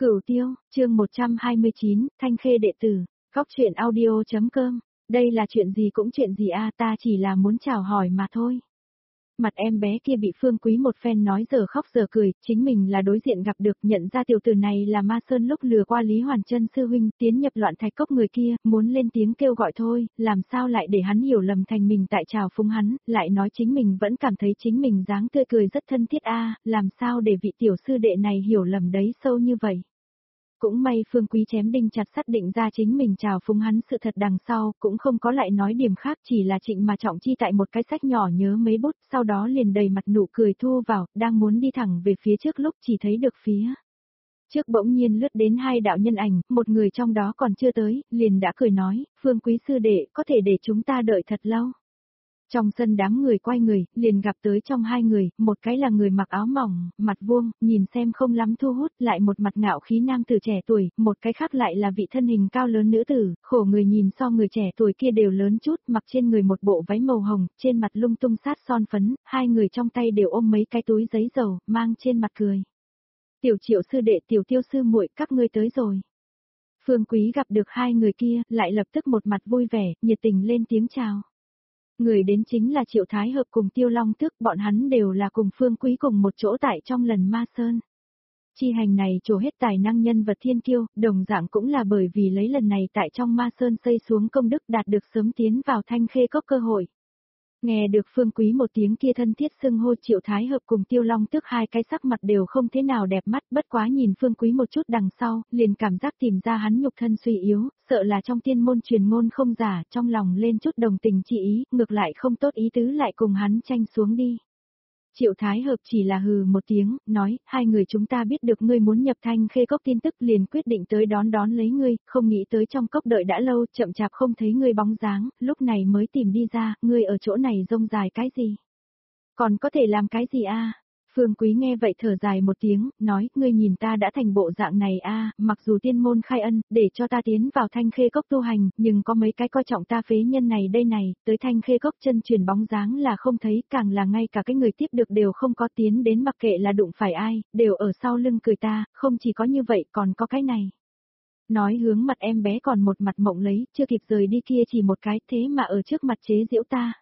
Cửu Tiêu, chương 129, Thanh Khê đệ tử, góc truyện audio.com, đây là chuyện gì cũng chuyện gì a, ta chỉ là muốn chào hỏi mà thôi. Mặt em bé kia bị Phương Quý một phen nói giờ khóc giờ cười, chính mình là đối diện gặp được, nhận ra tiểu tử này là Ma Sơn lúc lừa qua Lý Hoàn Chân sư huynh, tiến nhập Loạn Thạch Cốc người kia, muốn lên tiếng kêu gọi thôi, làm sao lại để hắn hiểu lầm thành mình tại trào phúng hắn, lại nói chính mình vẫn cảm thấy chính mình dáng tươi cười rất thân thiết a, làm sao để vị tiểu sư đệ này hiểu lầm đấy sâu như vậy. Cũng may Phương Quý chém đinh chặt sắt định ra chính mình chào phúng hắn sự thật đằng sau, cũng không có lại nói điểm khác, chỉ là Trịnh mà Trọng Chi tại một cái sách nhỏ nhớ mấy bút, sau đó liền đầy mặt nụ cười thu vào, đang muốn đi thẳng về phía trước lúc chỉ thấy được phía trước bỗng nhiên lướt đến hai đạo nhân ảnh, một người trong đó còn chưa tới, liền đã cười nói, Phương Quý sư đệ, có thể để chúng ta đợi thật lâu. Trong sân đám người quay người, liền gặp tới trong hai người, một cái là người mặc áo mỏng, mặt vuông, nhìn xem không lắm thu hút, lại một mặt ngạo khí nam tử trẻ tuổi, một cái khác lại là vị thân hình cao lớn nữ tử, khổ người nhìn so người trẻ tuổi kia đều lớn chút, mặc trên người một bộ váy màu hồng, trên mặt lung tung sát son phấn, hai người trong tay đều ôm mấy cái túi giấy dầu, mang trên mặt cười. Tiểu Triệu sư đệ, Tiểu Tiêu sư muội, các ngươi tới rồi. Phương Quý gặp được hai người kia, lại lập tức một mặt vui vẻ, nhiệt tình lên tiếng chào. Người đến chính là Triệu Thái Hợp cùng Tiêu Long Tước, bọn hắn đều là cùng Phương Quý cùng một chỗ tại trong lần Ma Sơn. Chi hành này trổ hết tài năng nhân vật thiên kiêu, đồng dạng cũng là bởi vì lấy lần này tại trong Ma Sơn xây xuống công đức đạt được sớm tiến vào Thanh Khê Cốc cơ hội. Nghe được Phương Quý một tiếng kia thân thiết xưng hô, Triệu Thái Hợp cùng Tiêu Long Tước hai cái sắc mặt đều không thế nào đẹp mắt, bất quá nhìn Phương Quý một chút đằng sau, liền cảm giác tìm ra hắn nhục thân suy yếu, sợ là trong tiên môn truyền ngôn không giả, trong lòng lên chút đồng tình chi ý, ngược lại không tốt ý tứ lại cùng hắn tranh xuống đi. Triệu Thái Hợp chỉ là hừ một tiếng, nói, hai người chúng ta biết được ngươi muốn nhập Thanh Khê Cốc tin tức liền quyết định tới đón lấy ngươi, không nghĩ tới trong cốc đợi đã lâu, chậm chạp không thấy ngươi bóng dáng, lúc này mới tìm đi ra, ngươi ở chỗ này rông dài cái gì? Còn có thể làm cái gì a? Phương Quý nghe vậy thở dài một tiếng, nói, ngươi nhìn ta đã thành bộ dạng này a, mặc dù tiên môn khai ân, để cho ta tiến vào Thanh Khê Cốc tu hành, nhưng có mấy cái coi trọng ta phế nhân này đây này, tới Thanh Khê Cốc chân truyền bóng dáng là không thấy, càng là ngay cả cái người tiếp được đều không có, tiến đến mặc kệ là đụng phải ai, đều ở sau lưng cười ta, không chỉ có như vậy còn có cái này. Nói hướng mặt em bé còn một mặt mộng lấy, chưa kịp rời đi kia chỉ một cái, thế mà ở trước mặt chế giễu ta.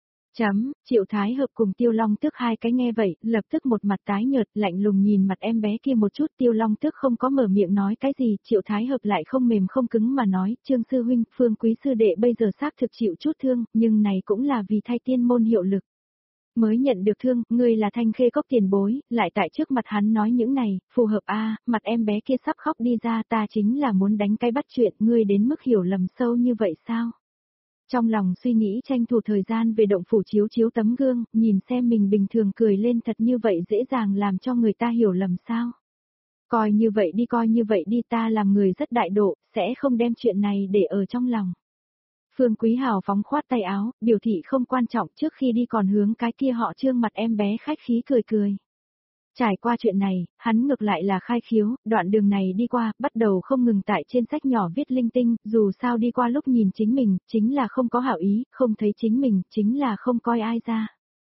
Triệu Thái Hợp cùng Tiêu Long Tước hai cái nghe vậy, lập tức một mặt tái nhợt, lạnh lùng nhìn mặt em bé kia một chút, Tiêu Long Tước không có mở miệng nói cái gì, Triệu Thái Hợp lại không mềm không cứng mà nói, Trương sư huynh, Phương Quý sư đệ bây giờ xác thực chịu chút thương, nhưng này cũng là vì thay tiên môn hiệu lực. Mới nhận được thương, ngươi là Thanh Khê Cốc tiền bối, lại tại trước mặt hắn nói những này, phù hợp a, mặt em bé kia sắp khóc đi ra, ta chính là muốn đánh cái bắt chuyện, ngươi đến mức hiểu lầm sâu như vậy sao? Trong lòng suy nghĩ tranh thủ thời gian về động phủ chiếu chiếu tấm gương, nhìn xem mình bình thường cười lên thật như vậy dễ dàng làm cho người ta hiểu lầm sao. Coi như vậy đi ta làm người rất đại độ, sẽ không đem chuyện này để ở trong lòng. Phương Quý hào phóng khoát tay áo, biểu thị không quan trọng, trước khi đi còn hướng cái kia họ Trương mặt em bé khách khí cười cười. Trải qua chuyện này, hắn ngược lại là khai khiếu, đoạn đường này đi qua, bắt đầu không ngừng tại trên sách nhỏ viết linh tinh, dù sao đi qua lúc nhìn chính mình, chính là không có hảo ý, không thấy chính mình, chính là không coi ai ra.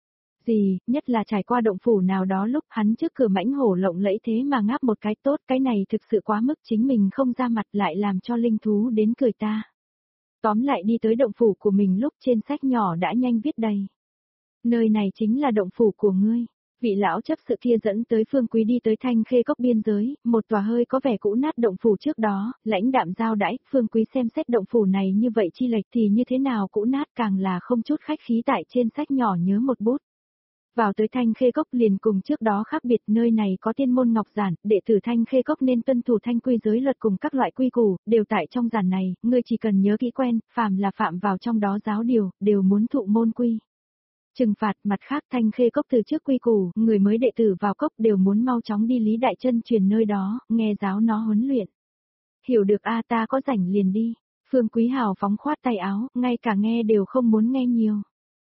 Gì, nhất là trải qua động phủ nào đó lúc hắn trước cửa mãnh hổ lộng lẫy thế mà ngáp một cái tốt, cái này thực sự quá mức, chính mình không ra mặt lại làm cho linh thú đến cười ta. Tóm lại đi tới động phủ của mình lúc trên sách nhỏ đã nhanh viết đầy. Nơi này chính là động phủ của ngươi. Vị lão chấp sự kia dẫn tới Phương Quý đi tới Thanh Khê Cốc biên giới, một tòa hơi có vẻ cũ nát động phủ trước đó, lãnh đạm giao đãi, Phương Quý xem xét động phủ này như vậy chi lệch thì như thế nào cũ nát, càng là không chút khách khí tại trên sách nhỏ nhớ một bút. Vào tới Thanh Khê Cốc liền cùng trước đó khác biệt, nơi này có tiên môn ngọc giản, đệ tử Thanh Khê Cốc nên tuân thủ thanh quy giới luật cùng các loại quy củ, đều tại trong giản này, ngươi chỉ cần nhớ kỹ quen, phàm là phạm vào trong đó giáo điều, đều muốn thụ môn quy. Trừng phạt, mặt khác Thanh Khê Cốc từ trước quy củ, người mới đệ tử vào cốc đều muốn mau chóng đi Lý Đại Chân truyền nơi đó, nghe giáo nó huấn luyện. Hiểu được a, ta có rảnh liền đi. Phương Quý hào phóng khoát tay áo, ngay cả nghe đều không muốn nghe nhiều.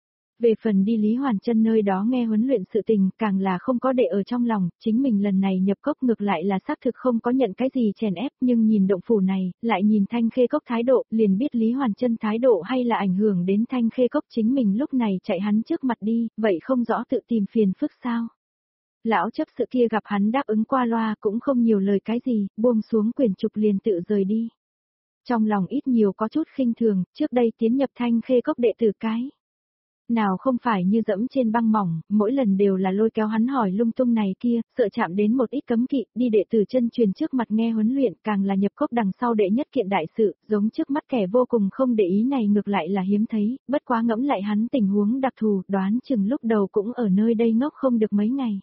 Về phần đi Lý Hoàn Chân nơi đó nghe huấn luyện sự tình, càng là không có để ở trong lòng, chính mình lần này nhập cốc ngược lại là xác thực không có nhận cái gì chèn ép, nhưng nhìn động phủ này, lại nhìn Thanh Khê Cốc thái độ, liền biết Lý Hoàn Chân thái độ hay là ảnh hưởng đến Thanh Khê Cốc, chính mình lúc này chạy hắn trước mặt đi, vậy không rõ tự tìm phiền phức sao. Lão chấp sự kia gặp hắn đáp ứng qua loa cũng không nhiều lời cái gì, buông xuống quyển trục liền tự rời đi. Trong lòng ít nhiều có chút khinh thường, trước đây tiến nhập Thanh Khê Cốc đệ tử cái. Nào không phải như dẫm trên băng mỏng, mỗi lần đều là lôi kéo hắn hỏi lung tung này kia, sợ chạm đến một ít cấm kỵ, đi đệ tử chân truyền trước mặt nghe huấn luyện, càng là nhập cốc đằng sau đệ nhất kiện đại sự, giống trước mắt kẻ vô cùng không để ý này ngược lại là hiếm thấy, bất quá ngẫm lại hắn tình huống đặc thù, đoán chừng lúc đầu cũng ở nơi đây ngốc không được mấy ngày.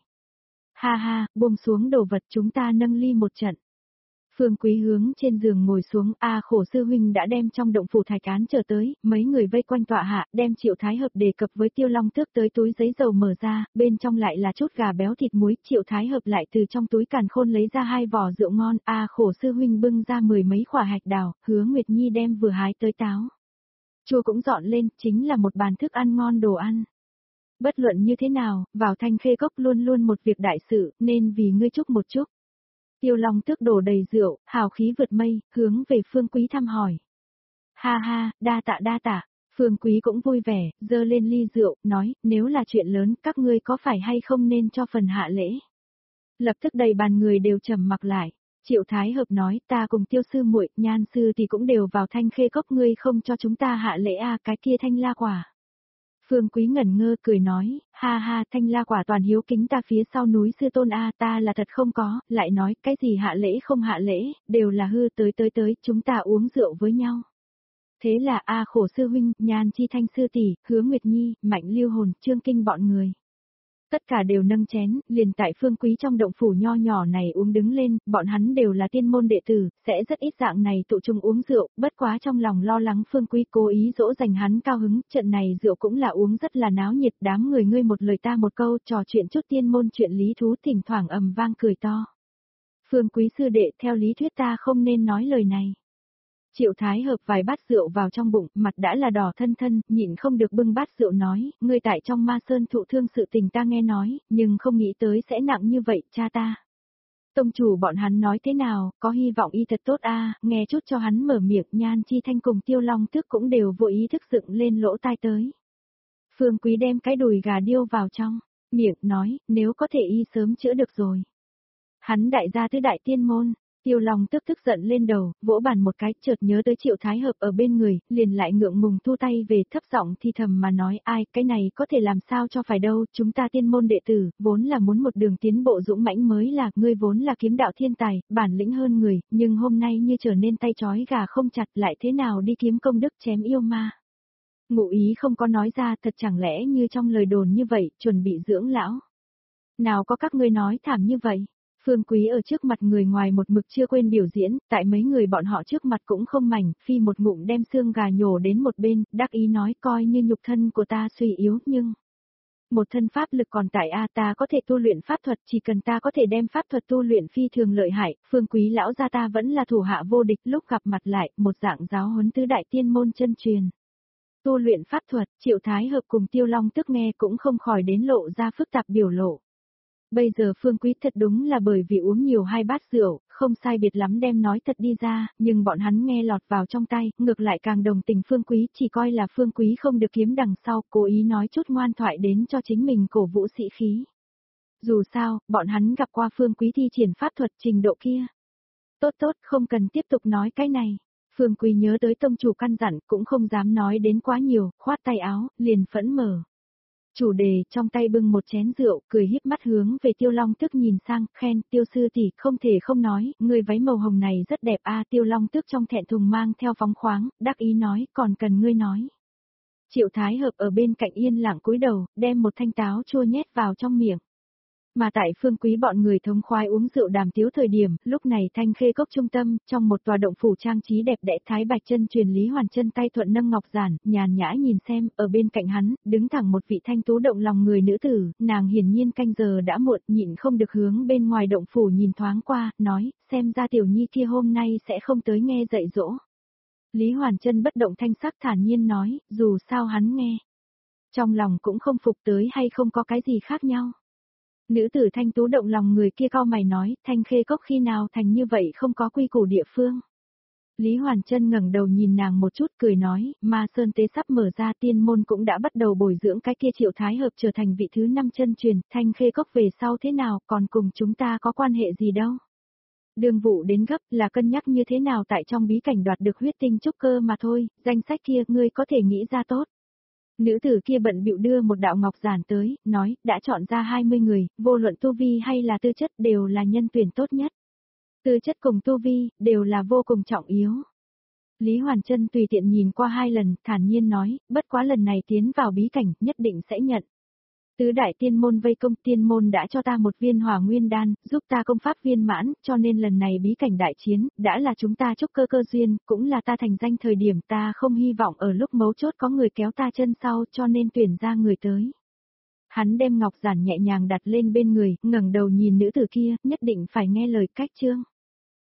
Ha ha, buông xuống đồ vật chúng ta nâng ly một trận. Phương Quý hướng trên giường ngồi xuống, khổ sư huynh đã đem trong động phủ thạch án trở tới, mấy người vây quanh tọa hạ, đem Triệu Thái Hợp đề cập với Tiêu Long Tước tới túi giấy dầu mở ra, bên trong lại là chút gà béo thịt muối, Triệu Thái Hợp lại từ trong túi càn khôn lấy ra 2 vỏ rượu ngon, khổ sư huynh bưng ra 10 mấy quả hạch đào, Hứa Nguyệt Nhi đem vừa hái tới táo. Chua cũng dọn lên, chính là một bàn thức ăn ngon đồ ăn. Bất luận như thế nào, vào Thanh Khê Cốc luôn luôn một việc đại sự, nên vì ngươi chúc một chúc. Tiêu Long Tước đổ đầy rượu, hào khí vượt mây, hướng về Phương Quý thăm hỏi. Ha ha, đa tạ. Phương Quý cũng vui vẻ, dơ lên ly rượu, nói, nếu là chuyện lớn, các ngươi có phải hay không nên cho phần hạ lễ. Lập tức đầy bàn người đều trầm mặc lại. Triệu Thái Hợp nói, ta cùng Tiêu sư muội, Nhan sư thì cũng đều vào Thanh Khê Cốc, ngươi không cho chúng ta hạ lễ cái kia Thanh La quả. Phương Quý ngẩn ngơ cười nói, ha ha, Thanh La quả toàn hiếu kính ta phía sau núi sư tôn ta là thật không có, lại nói, cái gì hạ lễ không hạ lễ, đều là hư tới, chúng ta uống rượu với nhau. Thế là khổ sư huynh, Nhan chi Thanh sư tỷ, Hứa Nguyệt Nhi, Mạnh Lưu Hồn, Trương Kinh bọn người. Tất cả đều nâng chén, liền tại Phương Quý trong động phủ nho nhỏ này uống đứng lên, bọn hắn đều là tiên môn đệ tử, sẽ rất ít dạng này tụ chung uống rượu, bất quá trong lòng lo lắng Phương Quý cố ý dỗ dành hắn cao hứng, trận này rượu cũng là uống rất là náo nhiệt, đám người ngươi một lời ta một câu, trò chuyện chút tiên môn chuyện lý thú, thỉnh thoảng ầm vang cười to. Phương Quý sư đệ, theo lý thuyết ta không nên nói lời này. Triệu Thái Hợp vài bát rượu vào trong bụng, mặt đã là đỏ thân, nhịn không được bưng bát rượu nói, ngươi tại trong Ma Sơn thụ thương sự tình ta nghe nói, nhưng không nghĩ tới sẽ nặng như vậy, cha ta. Tông chủ bọn hắn nói thế nào, có hy vọng y thật tốt nghe chút cho hắn mở miệng, Nhan chi Thanh cùng Tiêu Long Tước cũng đều vô ý thức dựng lên lỗ tai tới. Phương Quý đem cái đùi gà điêu vào trong, miệng nói, nếu có thể y sớm chữa được rồi. Hắn đại gia tứ đại tiên môn. Tiêu Long tức giận lên đầu, vỗ bàn một cái, chợt nhớ tới Triệu Thái Hợp ở bên người, liền lại ngượng ngùng thu tay về, thấp giọng thì thầm mà nói, ai, cái này có thể làm sao cho phải đâu, chúng ta tiên môn đệ tử, vốn là muốn một đường tiến bộ dũng mãnh mới là, ngươi vốn là kiếm đạo thiên tài, bản lĩnh hơn người, nhưng hôm nay như trở nên tay trói gà không chặt, lại thế nào đi kiếm công đức chém yêu ma. Ngụ ý không có nói ra, thật chẳng lẽ như trong lời đồn như vậy, chuẩn bị dưỡng lão. Nào có các ngươi nói thảm như vậy. Phương Quý ở trước mặt người ngoài một mực chưa quên biểu diễn, tại mấy người bọn họ trước mặt cũng không mảnh, phi một ngụm đem xương gà nhổ đến một bên, đắc ý nói coi như nhục thân của ta suy yếu nhưng... Một thân pháp lực còn tại ta có thể tu luyện pháp thuật, chỉ cần ta có thể đem pháp thuật tu luyện phi thường lợi hại, Phương Quý lão gia ta vẫn là thủ hạ vô địch, lúc gặp mặt lại, một dạng giáo huấn tứ đại tiên môn chân truyền. Tu luyện pháp thuật, Triệu Thái Hợp cùng Tiêu Long tức nghe cũng không khỏi đến lộ ra phức tạp biểu lộ. Bây giờ Phương Quý thật đúng là bởi vì uống nhiều 2 bát rượu, không sai biệt lắm đem nói thật đi ra, nhưng bọn hắn nghe lọt vào trong tay, ngược lại càng đồng tình Phương Quý, chỉ coi là Phương Quý không được kiếm đằng sau, cố ý nói chút ngoan thoại đến cho chính mình cổ vũ sĩ khí. Dù sao, bọn hắn gặp qua Phương Quý thi triển pháp thuật trình độ kia. Tốt, không cần tiếp tục nói cái này. Phương Quý nhớ tới tông chủ căn dặn, cũng không dám nói đến quá nhiều, khoát tay áo, liền phẫn mở. Chủ đề trong tay bưng một chén rượu, cười híp mắt hướng về Tiêu Long Tước nhìn sang, khen, Tiêu sư tỷ, không thể không nói, người váy màu hồng này rất đẹp Tiêu Long Tước trong thẹn thùng mang theo phóng khoáng, đắc ý nói, còn cần ngươi nói. Triệu Thái Hợp ở bên cạnh yên lặng cúi đầu, đem một thanh táo chua nhét vào trong miệng. Mà tại Phương Quý bọn người thống khoái uống rượu đàm tiếu thời điểm, lúc này Thanh Khê Cốc trung tâm, trong một tòa động phủ trang trí đẹp đẽ, Thái Bạch chân truyền Lý Hoàn chân tay thuận nâng ngọc giản, nhàn nhã nhìn xem, ở bên cạnh hắn, đứng thẳng một vị thanh tú động lòng người nữ tử, nàng hiển nhiên canh giờ đã muộn, nhịn không được hướng bên ngoài động phủ nhìn thoáng qua, nói, xem ra tiểu nhi kia hôm nay sẽ không tới nghe dạy dỗ. Lý Hoàn chân bất động thanh sắc thản nhiên nói, dù sao hắn nghe. Trong lòng cũng không phục tới hay không có cái gì khác nhau. Nữ tử thanh tú động lòng người kia cau mày nói, Thanh Khê Cốc khi nào thành như vậy không có quy củ địa phương. Lý Hoàn Trân ngẩng đầu nhìn nàng một chút cười nói, Ma Sơn Tế sắp mở ra, tiên môn cũng đã bắt đầu bồi dưỡng cái kia Triệu Thái Hợp trở thành vị thứ 5 chân truyền, Thanh Khê Cốc về sau thế nào, còn cùng chúng ta có quan hệ gì đâu. Đường vụ đến gấp là cân nhắc như thế nào tại trong bí cảnh đoạt được huyết tinh trúc cơ mà thôi, danh sách kia ngươi có thể nghĩ ra tốt. Nữ tử kia bận bịu đưa một đạo ngọc giản tới, nói, đã chọn ra 20 người, vô luận tu vi hay là tư chất đều là nhân tuyển tốt nhất. Tư chất cùng tu vi, đều là vô cùng trọng yếu. Lý Hoàn Trân tùy tiện nhìn qua 2 lần, thản nhiên nói, bất quá lần này tiến vào bí cảnh, nhất định sẽ nhận. Tứ đại tiên môn vây công, tiên môn đã cho ta một viên hỏa nguyên đan, giúp ta công pháp viên mãn, cho nên lần này bí cảnh đại chiến, đã là chúng ta chúc cơ cơ duyên, cũng là ta thành danh thời điểm, ta không hy vọng ở lúc mấu chốt có người kéo ta chân sau, cho nên tuyển ra người tới. Hắn đem ngọc giản nhẹ nhàng đặt lên bên người, ngẩng đầu nhìn nữ tử kia, nhất định phải nghe lời cách chương.